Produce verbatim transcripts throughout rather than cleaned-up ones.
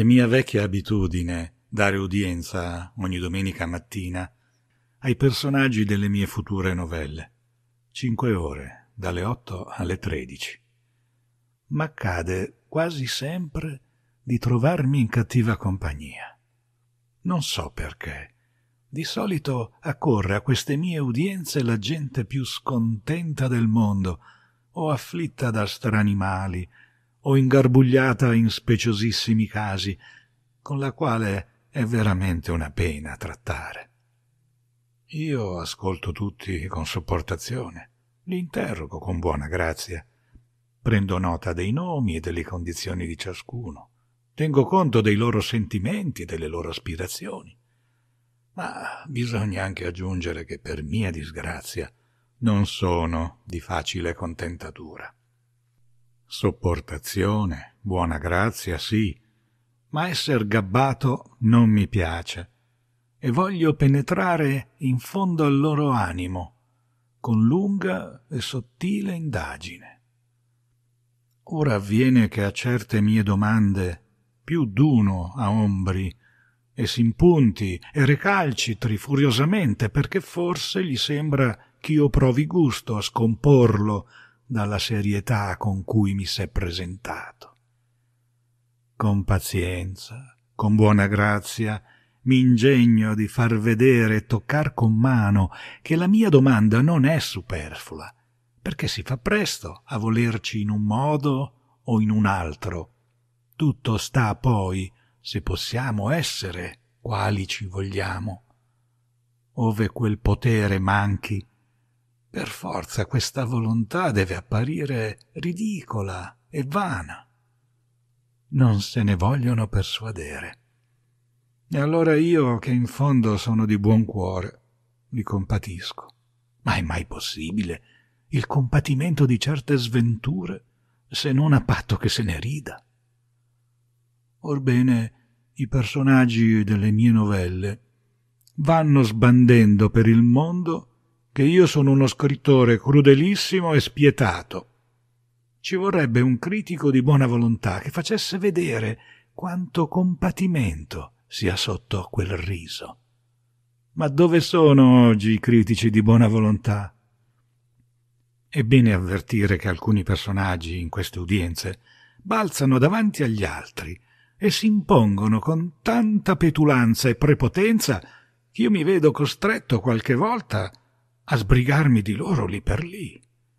È mia vecchia abitudine dare udienza ogni domenica mattina ai personaggi delle mie future novelle. Cinque ore, dalle otto alle tredici. Ma accade quasi sempre di trovarmi in cattiva compagnia. Non so perché. Di solito accorre a queste mie udienze la gente più scontenta del mondo, o afflitta da strani mali, o ingarbugliata in speciosissimi casi, con la quale è veramente una pena trattare. Io ascolto tutti con sopportazione, li interrogo con buona grazia, prendo nota dei nomi e delle condizioni di ciascuno, tengo conto dei loro sentimenti e delle loro aspirazioni. Ma bisogna anche aggiungere che per mia disgrazia non sono di facile contentatura. Sopportazione, buona grazia, sì, ma esser gabbato non mi piace e voglio penetrare in fondo al loro animo con lunga e sottile indagine. Ora avviene che a certe mie domande più d'uno aombri e s'impunti e recalcitri furiosamente perché forse gli sembra ch'io provi gusto a scomporlo dalla serietà con cui mi s'è presentato. Con pazienza, con buona grazia, mi ingegno di far vedere e toccar con mano che la mia domanda non è superflua, perché si fa presto a volerci in un modo o in un altro. Tutto sta poi se possiamo essere quali ci vogliamo. Ove quel potere manchi, per forza questa volontà deve apparire ridicola e vana. Non se ne vogliono persuadere. E allora io, che in fondo sono di buon cuore, li compatisco. Ma è mai possibile il compatimento di certe sventure, se non a patto che se ne rida? Orbene, i personaggi delle mie novelle vanno sbandendo per il mondo che io sono uno scrittore crudelissimo e spietato. Ci vorrebbe un critico di buona volontà che facesse vedere quanto compatimento sia sotto quel riso. Ma dove sono oggi i critici di buona volontà? È bene avvertire che alcuni personaggi in queste udienze balzano davanti agli altri e si impongono con tanta petulanza e prepotenza che io mi vedo costretto qualche volta a sbrigarmi di loro lì per lì.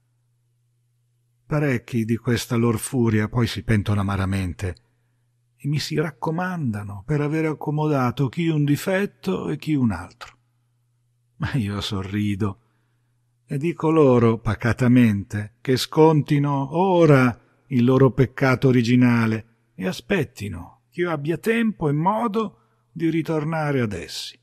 Parecchi di questa lor furia poi si pentono amaramente e mi si raccomandano per avere accomodato chi un difetto e chi un altro. Ma io sorrido e dico loro pacatamente che scontino ora il loro peccato originale e aspettino che io abbia tempo e modo di ritornare ad essi.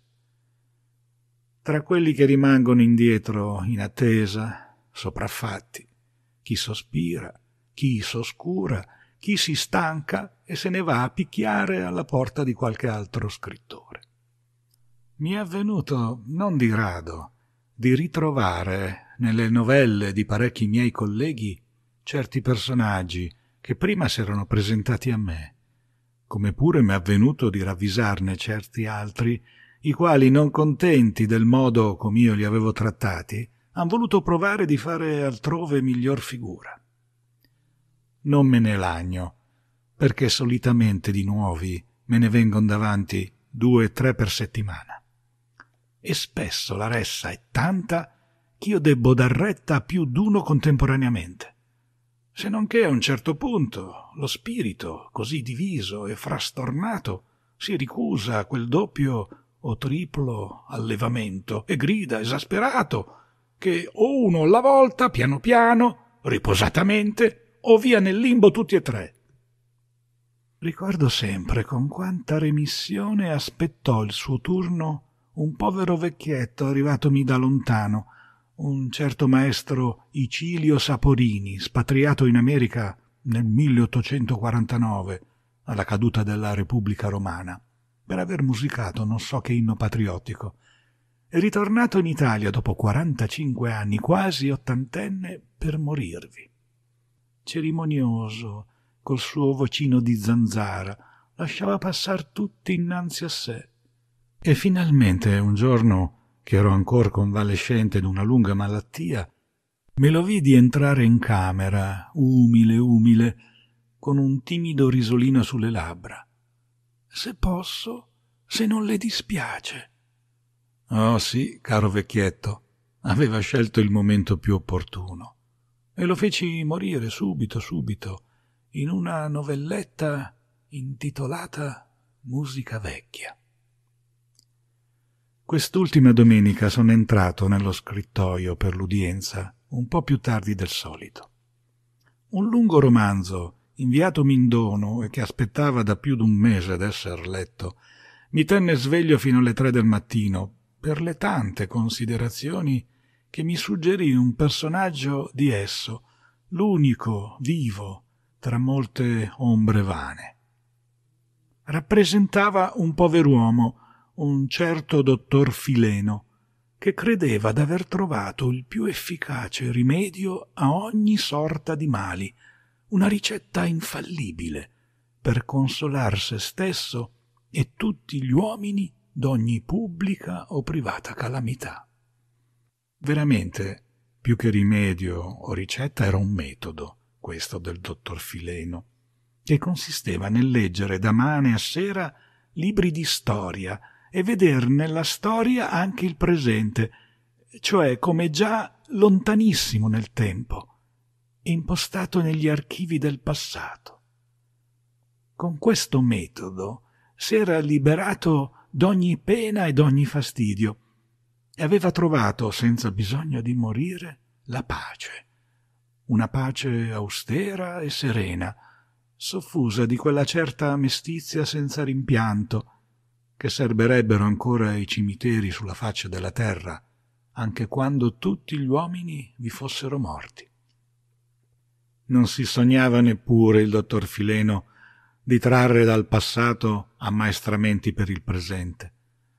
Tra quelli che rimangono indietro in attesa, sopraffatti, chi sospira, chi s'oscura, chi si stanca e se ne va a picchiare alla porta di qualche altro scrittore. Mi è avvenuto, non di rado, di ritrovare nelle novelle di parecchi miei colleghi certi personaggi che prima s'erano presentati a me, come pure mi è avvenuto di ravvisarne certi altri, i quali, non contenti del modo com'io li avevo trattati, han voluto provare di fare altrove miglior figura. Non me ne lagno, perché solitamente di nuovi me ne vengon davanti due o tre per settimana. E spesso la ressa è tanta ch'io debbo dar retta a più d'uno contemporaneamente, se non che a un certo punto lo spirito, così diviso e frastornato, si ricusa a quel doppio o triplo allevamento e grida esasperato che o uno alla volta, piano piano, riposatamente, o via nel limbo tutti e tre. Ricordo sempre con quanta remissione aspettò il suo turno un povero vecchietto arrivatomi da lontano, un certo maestro Icilio Saporini, spatriato in America nel milleottocentoquarantanove, alla caduta della Repubblica Romana, per aver musicato non so che inno patriottico. È ritornato in Italia dopo quarantacinque anni, quasi ottantenne, per morirvi. Cerimonioso, col suo vocino di zanzara, lasciava passar tutti innanzi a sé. E finalmente un giorno, che ero ancor convalescente d'una lunga malattia, me lo vidi entrare in camera, umile, umile, con un timido risolino sulle labbra. «Se posso, se non le dispiace». Oh sì, caro vecchietto, aveva scelto il momento più opportuno. E lo feci morire subito, subito, in una novelletta intitolata Musica vecchia. Quest'ultima domenica sono entrato nello scrittoio per l'udienza un po' più tardi del solito. Un lungo romanzo, inviatomi in dono e che aspettava da più d'un mese d'esser letto, mi tenne sveglio fino alle tre del mattino per le tante considerazioni che mi suggerì un personaggio di esso, l'unico vivo tra molte ombre vane. Rappresentava un pover'uomo, un certo dottor Fileno, che credeva d'aver trovato il più efficace rimedio a ogni sorta di mali, una ricetta infallibile per consolar se stesso e tutti gli uomini d'ogni pubblica o privata calamità. Veramente, più che rimedio o ricetta, era un metodo, questo del dottor Fileno, che consisteva nel leggere da mane a sera libri di storia e veder nella storia anche il presente, cioè come già lontanissimo nel tempo, impostato negli archivi del passato. Con questo metodo si era liberato d'ogni pena e d'ogni fastidio e aveva trovato, senza bisogno di morire, la pace, una pace austera e serena, soffusa di quella certa mestizia senza rimpianto, che serberebbero ancora i cimiteri sulla faccia della terra, anche quando tutti gli uomini vi fossero morti. Non si sognava neppure il dottor Fileno di trarre dal passato ammaestramenti per il presente.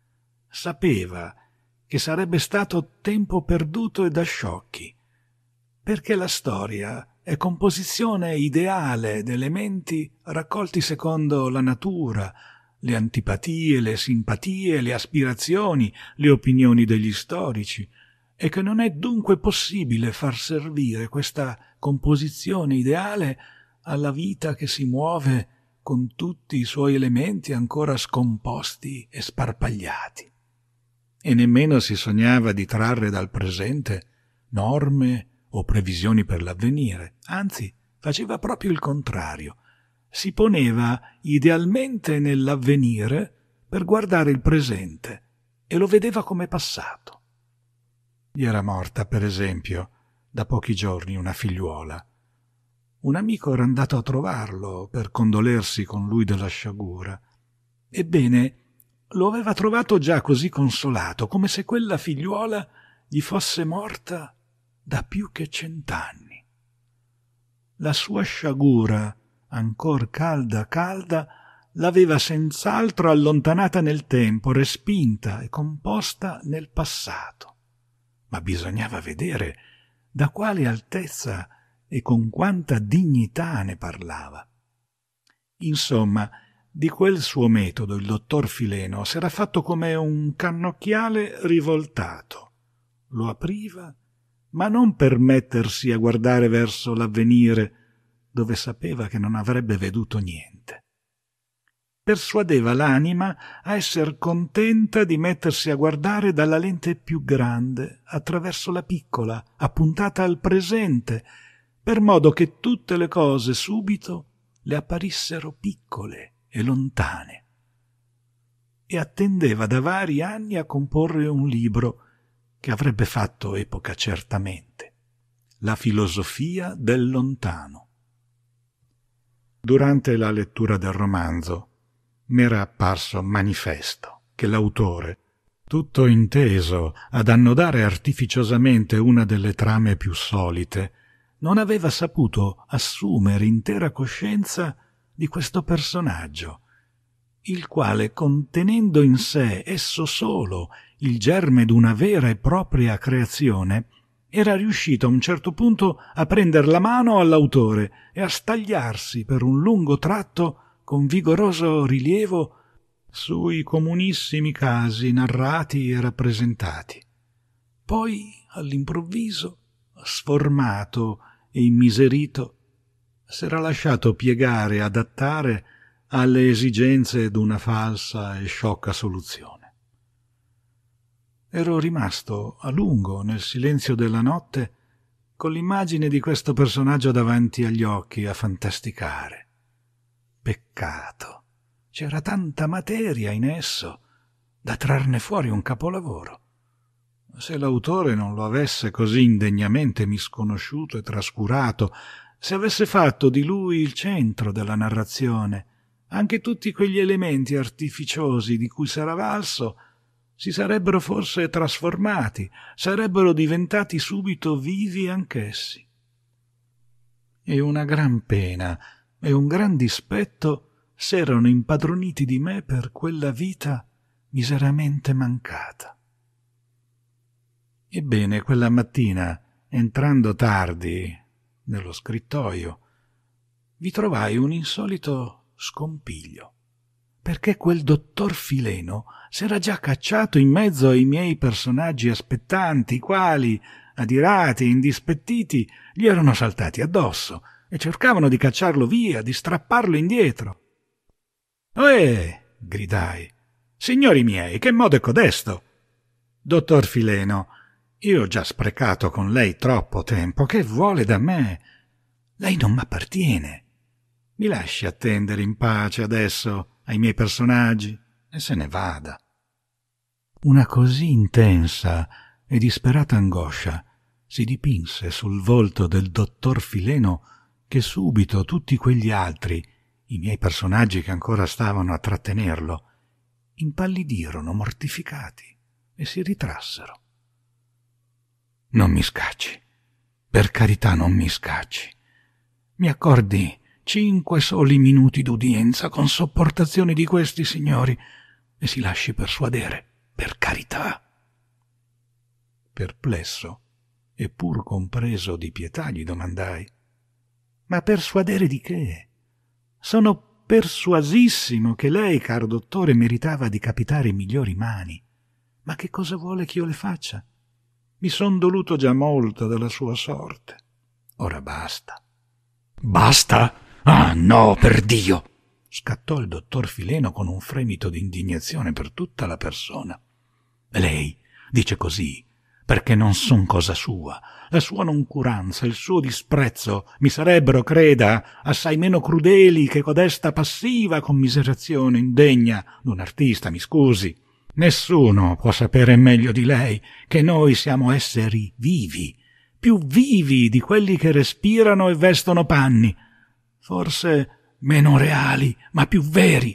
Sapeva che sarebbe stato tempo perduto e da sciocchi, perché la storia è composizione ideale di elementi raccolti secondo la natura, le antipatie, le simpatie, le aspirazioni, le opinioni degli storici, e che non è dunque possibile far servire questa composizione ideale alla vita che si muove con tutti i suoi elementi ancora scomposti e sparpagliati. E nemmeno si sognava di trarre dal presente norme o previsioni per l'avvenire, anzi faceva proprio il contrario. Si poneva idealmente nell'avvenire per guardare il presente e lo vedeva come passato. Gli era morta, per esempio, da pochi giorni una figliuola. Un amico era andato a trovarlo per condolersi con lui della sciagura. Ebbene, lo aveva trovato già così consolato, come se quella figliuola gli fosse morta da più che cent'anni. La sua sciagura, ancor calda calda, l'aveva senz'altro allontanata nel tempo, respinta e composta nel passato. Ma bisognava vedere da quale altezza e con quanta dignità ne parlava. Insomma, di quel suo metodo il dottor Fileno s'era fatto come un cannocchiale rivoltato. Lo apriva, ma non per mettersi a guardare verso l'avvenire, dove sapeva che non avrebbe veduto niente. Persuadeva l'anima a esser contenta di mettersi a guardare dalla lente più grande, attraverso la piccola, appuntata al presente, per modo che tutte le cose subito le apparissero piccole e lontane. E attendeva da vari anni a comporre un libro che avrebbe fatto epoca certamente, La filosofia del lontano. Durante la lettura del romanzo m'era apparso manifesto che l'autore, tutto inteso ad annodare artificiosamente una delle trame più solite, non aveva saputo assumere intera coscienza di questo personaggio, il quale, contenendo in sé esso solo il germe d'una vera e propria creazione, era riuscito a un certo punto a prender la mano all'autore e a stagliarsi per un lungo tratto con vigoroso rilievo sui comunissimi casi narrati e rappresentati. Poi, all'improvviso, sformato e immiserito, s'era lasciato piegare e adattare alle esigenze d'una falsa e sciocca soluzione. Ero rimasto a lungo nel silenzio della notte con l'immagine di questo personaggio davanti agli occhi a fantasticare. Peccato, c'era tanta materia in esso da trarne fuori un capolavoro. Se l'autore non lo avesse così indegnamente misconosciuto e trascurato, se avesse fatto di lui il centro della narrazione, anche tutti quegli elementi artificiosi di cui s'era valso si sarebbero forse trasformati, sarebbero diventati subito vivi anch'essi. E una gran pena e un gran dispetto s'erano impadroniti di me per quella vita miseramente mancata. Ebbene, quella mattina, entrando tardi nello scrittoio, vi trovai un insolito scompiglio, perché quel dottor Fileno s'era già cacciato in mezzo ai miei personaggi aspettanti, i quali, adirati e indispettiti, gli erano saltati addosso e cercavano di cacciarlo via, di strapparlo indietro. «Ohè!» gridai. «Signori miei, che modo è codesto? Dottor Fileno, io ho già sprecato con lei troppo tempo. Che vuole da me? Lei non m'appartiene. Mi lasci attendere in pace adesso ai miei personaggi e se ne vada». Una così intensa e disperata angoscia si dipinse sul volto del dottor Fileno che subito tutti quegli altri, i miei personaggi che ancora stavano a trattenerlo, impallidirono mortificati e si ritrassero. «Non mi scacci, per carità non mi scacci. Mi accordi cinque soli minuti d'udienza con sopportazioni di questi signori e si lasci persuadere, per carità». Perplesso e pur compreso di pietà gli domandai: «Ma persuadere di che? Sono persuasissimo che lei, caro dottore, meritava di capitare in migliori mani. Ma che cosa vuole che io le faccia? Mi son doluto già molto della sua sorte. Ora basta». «Basta? Ah, no, per Dio!» scattò il dottor Fileno con un fremito di indignazione per tutta la persona. «Lei dice così perché non son cosa sua. La sua noncuranza, il suo disprezzo mi sarebbero, creda, assai meno crudeli che codesta passiva commiserazione indegna d'un artista, mi scusi. Nessuno può sapere meglio di lei che noi siamo esseri vivi, più vivi di quelli che respirano e vestono panni, forse meno reali, ma più veri.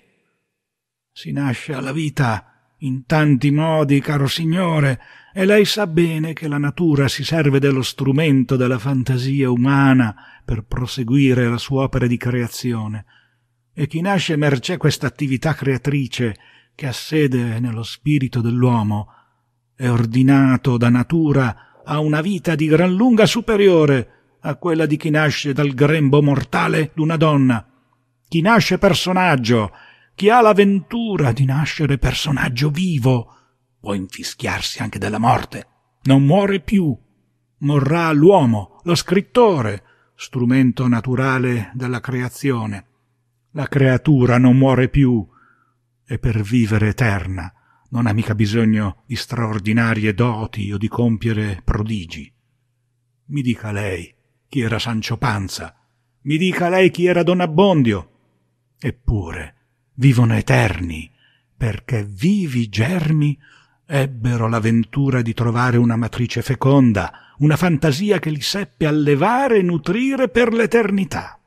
Si nasce alla vita in tanti modi, caro signore, e lei sa bene che la natura si serve dello strumento della fantasia umana per proseguire la sua opera di creazione. E chi nasce mercé questa attività creatrice che ha sede nello spirito dell'uomo è ordinato da natura a una vita di gran lunga superiore a quella di chi nasce dal grembo mortale d'una donna. Chi nasce personaggio, chi ha la ventura di nascere personaggio vivo, può infischiarsi anche della morte. Non muore più. Morrà l'uomo, lo scrittore, strumento naturale della creazione. La creatura non muore più e per vivere eterna non ha mica bisogno di straordinarie doti o di compiere prodigi. Mi dica lei chi era Sancio Panza, mi dica lei chi era Don Abbondio. Eppure vivono eterni, perché vivi germi ebbero la ventura di trovare una matrice feconda, una fantasia che li seppe allevare e nutrire per l'eternità.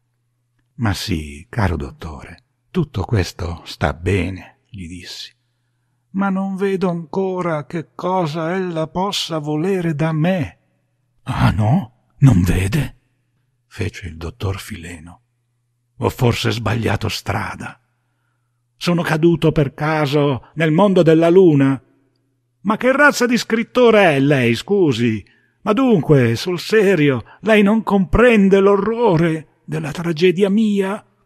Ma sì, caro dottore, tutto questo sta bene, gli dissi, ma non vedo ancora che cosa ella possa volere da me. Ah no? Non vede? Fece il dottor Fileno. Ho forse sbagliato strada. Sono caduto per caso nel mondo della luna? Ma che razza di scrittore è lei, scusi? Ma dunque, sul serio, lei non comprende l'orrore della tragedia mia?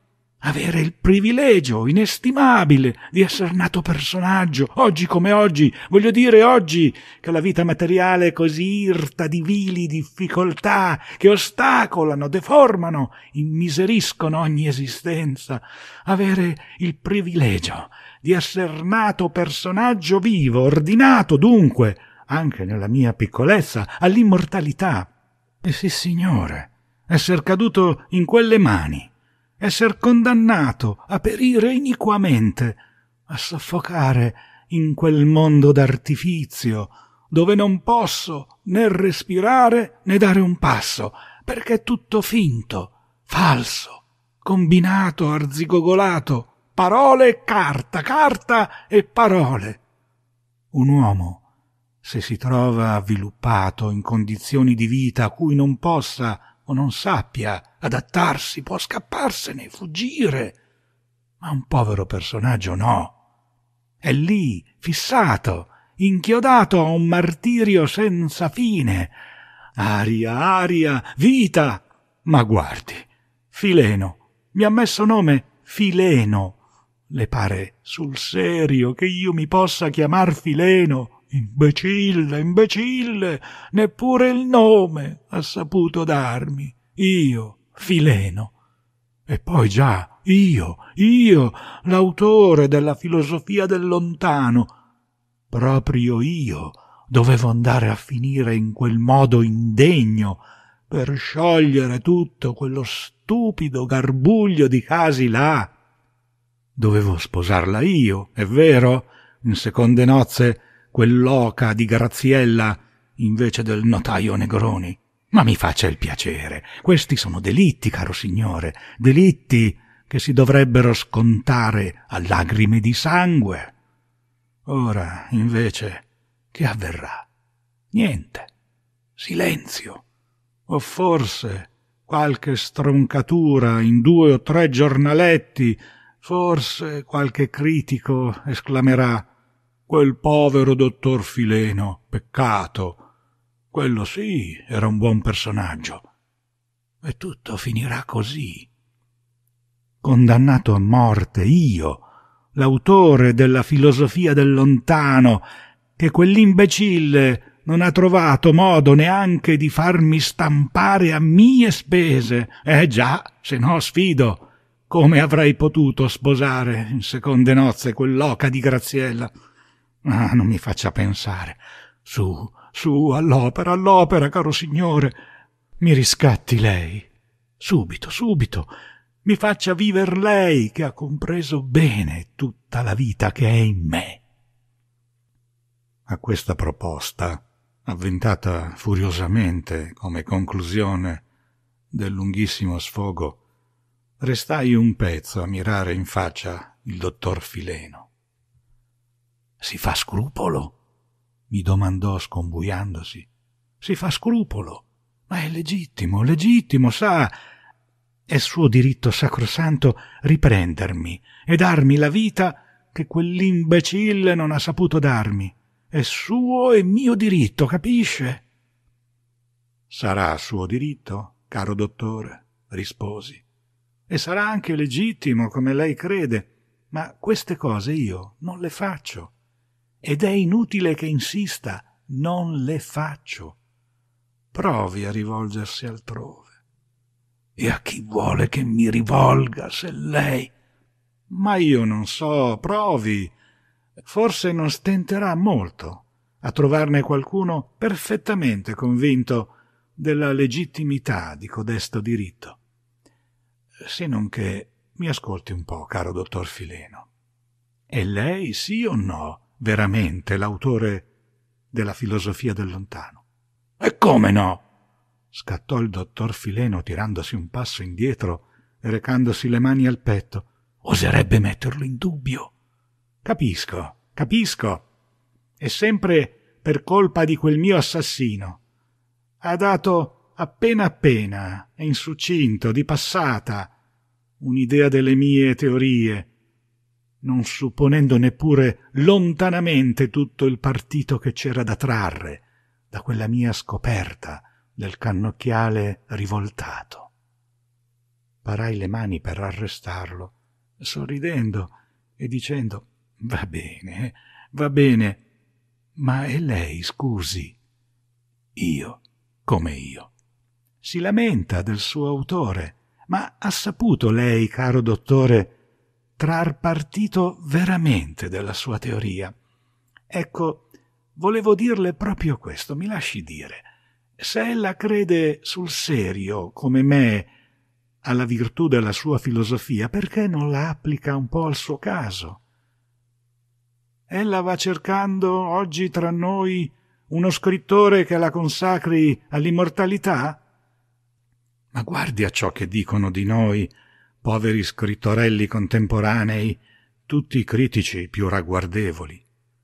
avere il privilegio inestimabile di essere nato personaggio, oggi come oggi, voglio dire oggi che la vita materiale è così irta di vili difficoltà che ostacolano, deformano, immiseriscono ogni esistenza, avere il privilegio di essere nato personaggio vivo, ordinato dunque, anche nella mia piccolezza, all'immortalità. E sì, signore, esser caduto in quelle mani, esser condannato a perire iniquamente, a soffocare in quel mondo d'artifizio, dove non posso né respirare né dare un passo, perché è tutto finto, falso, combinato, arzigogolato, parole e carta, carta e parole. Un uomo, se si trova avviluppato in condizioni di vita a cui non possa o non sappia adattarsi, può scapparsene, fuggire. Ma un povero personaggio no. È lì, fissato, inchiodato a un martirio senza fine. Aria, aria, vita. Ma guardi, Fileno, mi ha messo nome Fileno. Le pare sul serio che io mi possa chiamar Fileno? Imbecille, imbecille, neppure il nome ha saputo darmi. Io, Fileno. E poi già, io, io, l'autore della filosofia del lontano, proprio io dovevo andare a finire in quel modo indegno per sciogliere tutto quello stupido garbuglio di casi là. Dovevo sposarla io, è vero, in seconde nozze, quell'oca di Graziella invece del notaio Negroni. Ma mi faccia il piacere, questi sono delitti, caro signore, delitti che si dovrebbero scontare a lagrime di sangue. Ora, invece, che avverrà? Niente, silenzio, o forse qualche stroncatura in due o tre giornaletti, forse qualche critico esclamerà: quel povero dottor Fileno, peccato, quello sì era un buon personaggio. E tutto finirà così. Condannato a morte io, l'autore della filosofia del lontano, che quell'imbecille non ha trovato modo neanche di farmi stampare a mie spese. Eh già, se no sfido, come avrei potuto sposare in seconde nozze quell'oca di Graziella? Ah, non mi faccia pensare. Su, su, all'opera, all'opera, caro signore. Mi riscatti lei. Subito, subito. Mi faccia viver lei, che ha compreso bene tutta la vita che è in me. A questa proposta, avventata furiosamente come conclusione del lunghissimo sfogo, restai un pezzo a mirare in faccia il dottor Fileno. «Si fa scrupolo?» mi domandò scombuiandosi. «Si fa scrupolo? Ma è legittimo, legittimo, sa. È suo diritto sacrosanto riprendermi e darmi la vita che quell'imbecille non ha saputo darmi. È suo e mio diritto, capisce?» «Sarà suo diritto, caro dottore», risposi, «e sarà anche legittimo, come lei crede, ma queste cose io non le faccio. Ed è inutile che insista, non le faccio. Provi a rivolgersi altrove. E a chi vuole che mi rivolga, se lei... Ma io non so, provi. Forse non stenterà molto a trovarne qualcuno perfettamente convinto della legittimità di codesto diritto. Se non che mi ascolti un po', caro dottor Fileno. È lei, sì o no, veramente l'autore della filosofia del lontano? E come no? Scattò il dottor Fileno tirandosi un passo indietro e recandosi le mani al petto. Oserebbe metterlo in dubbio. Capisco, capisco. È sempre per colpa di quel mio assassino. Ha dato appena appena e in succinto, di passata, un'idea delle mie teorie, non supponendo neppure lontanamente tutto il partito che c'era da trarre da quella mia scoperta del cannocchiale rivoltato. parai le mani per arrestarlo, sorridendo e dicendo «Va bene, va bene, ma è lei, scusi?» «Io? Come io?» «Si lamenta del suo autore, ma ha saputo lei, caro dottore, trar partito veramente della sua teoria. Ecco, volevo dirle proprio questo, mi lasci dire. Se ella crede sul serio, come me, alla virtù della sua filosofia, perché non la applica un po' al suo caso? Ella va cercando oggi tra noi uno scrittore che la consacri all'immortalità? Ma guardi a ciò che dicono di noi, poveri scrittorelli contemporanei, tutti i critici più ragguardevoli.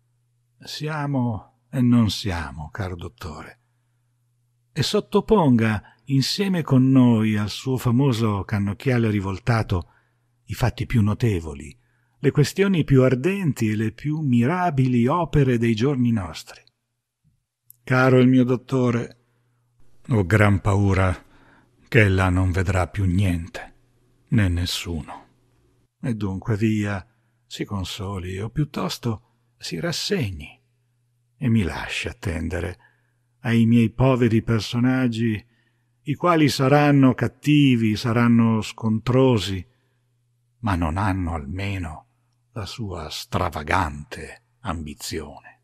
Siamo e non siamo, caro dottore. E sottoponga insieme con noi al suo famoso cannocchiale rivoltato i fatti più notevoli, le questioni più ardenti e le più mirabili opere dei giorni nostri. Caro il mio dottore, ho gran paura che ella non vedrà più niente, né nessuno. E dunque via, si consoli, o piuttosto si rassegni e mi lasci attendere ai miei poveri personaggi, i quali saranno cattivi, saranno scontrosi, ma non hanno almeno la sua stravagante ambizione.